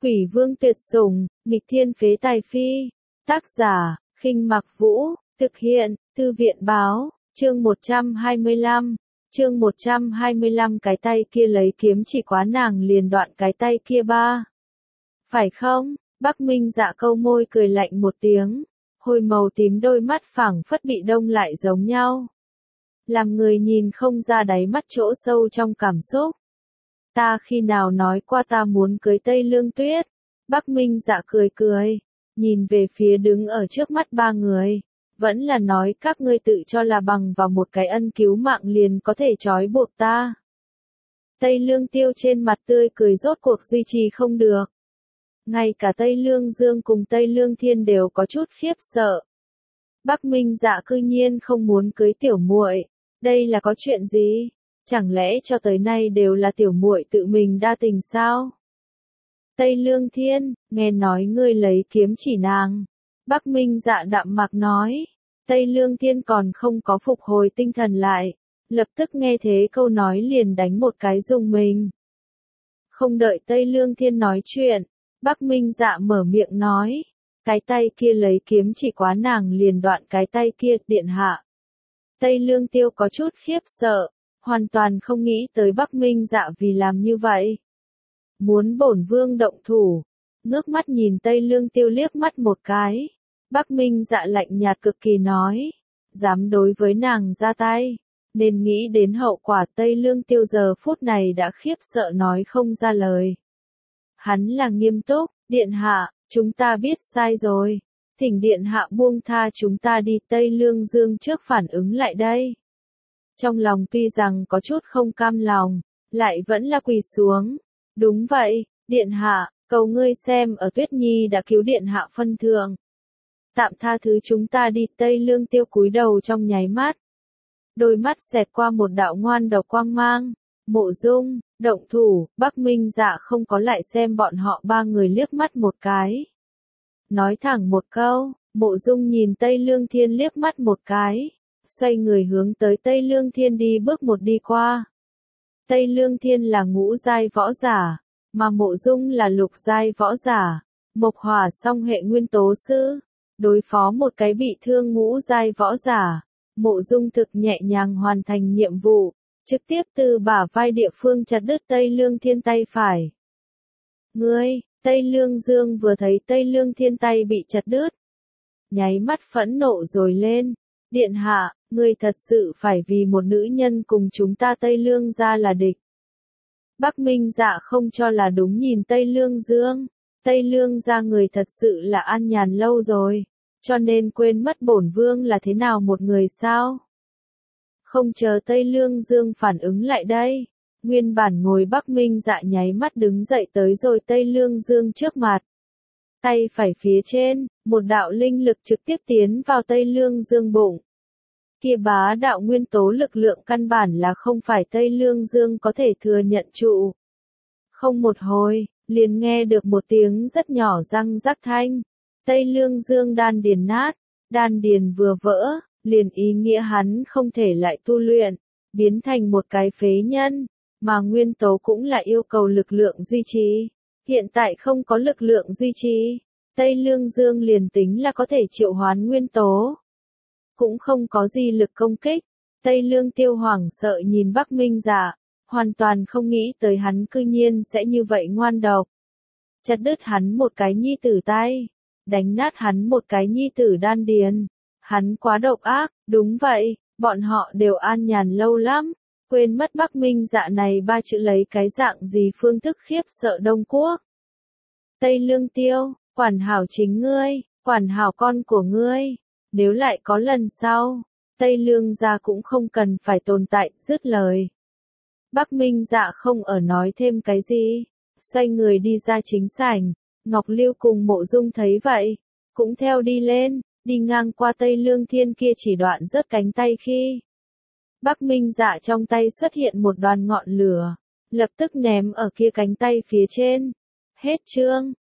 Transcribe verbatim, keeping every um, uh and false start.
Quỷ vương tuyệt sủng, nghịch thiên phế tài phi. Tác giả, Khinh Mặc Vũ, thực hiện, Thư viện báo, chương một trăm hai mươi lăm. Chương một trăm hai mươi lăm cái tay kia lấy kiếm chỉ quá nàng liền đoạn cái tay kia ba. Phải không? Bắc Minh Dạ câu môi cười lạnh một tiếng, hồi màu tím đôi mắt phảng phất bị đông lại giống nhau. Làm người nhìn không ra đáy mắt chỗ sâu trong cảm xúc. Ta khi nào nói qua ta muốn cưới Tây Lương Tuyết? Bắc Minh Dạ cười cười, nhìn về phía đứng ở trước mắt ba người, vẫn là nói các ngươi tự cho là bằng vào một cái ân cứu mạng liền có thể trói buộc ta. Tây Lương Tiêu trên mặt tươi cười rốt cuộc duy trì không được. Ngay cả Tây Lương Dương cùng Tây Lương Thiên đều có chút khiếp sợ. Bắc Minh Dạ cư nhiên không muốn cưới tiểu muội, đây là có chuyện gì? Chẳng lẽ cho tới nay đều là tiểu muội tự mình đa tình sao? Tây Lương Thiên, nghe nói ngươi lấy kiếm chỉ nàng. Bắc Minh Dạ đạm mạc nói. Tây Lương Thiên còn không có phục hồi tinh thần lại, lập tức nghe thế câu nói liền đánh một cái rùng mình. Không đợi Tây Lương Thiên nói chuyện, Bắc Minh Dạ mở miệng nói, cái tay kia lấy kiếm chỉ quá nàng liền đoạn cái tay kia, điện hạ. Tây Lương Tiêu có chút khiếp sợ, hoàn toàn không nghĩ tới Bắc Minh Dạ vì làm như vậy. Muốn bổn vương động thủ, ngước mắt nhìn Tây Lương Tiêu liếc mắt một cái. Bắc Minh Dạ lạnh nhạt cực kỳ nói, dám đối với nàng ra tay, nên nghĩ đến hậu quả. Tây Lương Tiêu giờ phút này đã khiếp sợ nói không ra lời. Hắn là nghiêm túc, điện hạ, chúng ta biết sai rồi, thỉnh điện hạ buông tha chúng ta đi. Tây Lương Dương trước phản ứng lại đây. Trong lòng tuy rằng có chút không cam lòng, lại vẫn là quỳ xuống. Đúng vậy, điện hạ, cầu ngươi xem ở Tuyết Nhi đã cứu điện hạ phân thượng. Tạm tha thứ chúng ta đi. Tây Lương Tiêu cúi đầu trong nháy mắt. Đôi mắt xẹt qua một đạo ngoan độc quang mang. Mộ Dung, động thủ. Bắc Minh Dạ không có lại xem bọn họ ba người liếc mắt một cái. Nói thẳng một câu, Mộ Dung nhìn Tây Lương Thiên liếc mắt một cái. Xoay người hướng tới Tây Lương Thiên đi bước một đi qua. Tây Lương Thiên là ngũ giai võ giả, mà Mộ Dung là lục giai võ giả. Mộc hỏa song hệ nguyên tố sư. Đối phó một cái bị thương ngũ giai võ giả, Mộ Dung thực nhẹ nhàng hoàn thành nhiệm vụ, trực tiếp từ bả vai địa phương chặt đứt Tây Lương Thiên tay phải. Ngươi, Tây Lương Dương vừa thấy Tây Lương Thiên tay bị chặt đứt, nháy mắt phẫn nộ rồi lên. Điện hạ, ngươi thật sự phải vì một nữ nhân cùng chúng ta Tây Lương gia là địch. Bắc Minh Dạ không cho là đúng nhìn Tây Lương Dương. Tây Lương gia người thật sự là an nhàn lâu rồi, cho nên quên mất bổn vương là thế nào một người sao? Không chờ Tây Lương Dương phản ứng lại đây, nguyên bản ngồi Bắc Minh Dạ nháy mắt đứng dậy tới rồi Tây Lương Dương trước mặt. Tay phải phía trên, một đạo linh lực trực tiếp tiến vào Tây Lương Dương bụng. Kia bá đạo nguyên tố lực lượng căn bản là không phải Tây Lương Dương có thể thừa nhận trụ. Không một hồi, liền nghe được một tiếng rất nhỏ răng rắc thanh. Tây Lương Dương đan điền nát, đan điền vừa vỡ, liền ý nghĩa hắn không thể lại tu luyện, biến thành một cái phế nhân, mà nguyên tố cũng là yêu cầu lực lượng duy trì. Hiện tại không có lực lượng duy trì, Tây Lương Dương liền tính là có thể triệu hoán nguyên tố, cũng không có gì lực công kích. Tây Lương Tiêu hoảng sợ nhìn Bắc Minh Dạ, hoàn toàn không nghĩ tới hắn cư nhiên sẽ như vậy ngoan độc. Chặt đứt hắn một cái nhi tử tay, đánh nát hắn một cái nhi tử đan điền. Hắn quá độc ác, đúng vậy, bọn họ đều an nhàn lâu lắm, quên mất Bắc Minh Dạ này ba chữ lấy cái dạng gì phương thức khiếp sợ Đông Quốc. Tây Lương Tiêu, quản hảo chính ngươi, quản hảo con của ngươi, nếu lại có lần sau, Tây Lương gia cũng không cần phải tồn tại. Dứt lời. Bắc Minh Dạ không ở nói thêm cái gì, xoay người đi ra chính sảnh. Ngọc Lưu cùng Mộ Dung thấy vậy, cũng theo đi lên, đi ngang qua Tây Lương Thiên kia chỉ đoạn rớt cánh tay khi. Bắc Minh Dạ trong tay xuất hiện một đoàn ngọn lửa, lập tức ném ở kia cánh tay phía trên. Hết chương.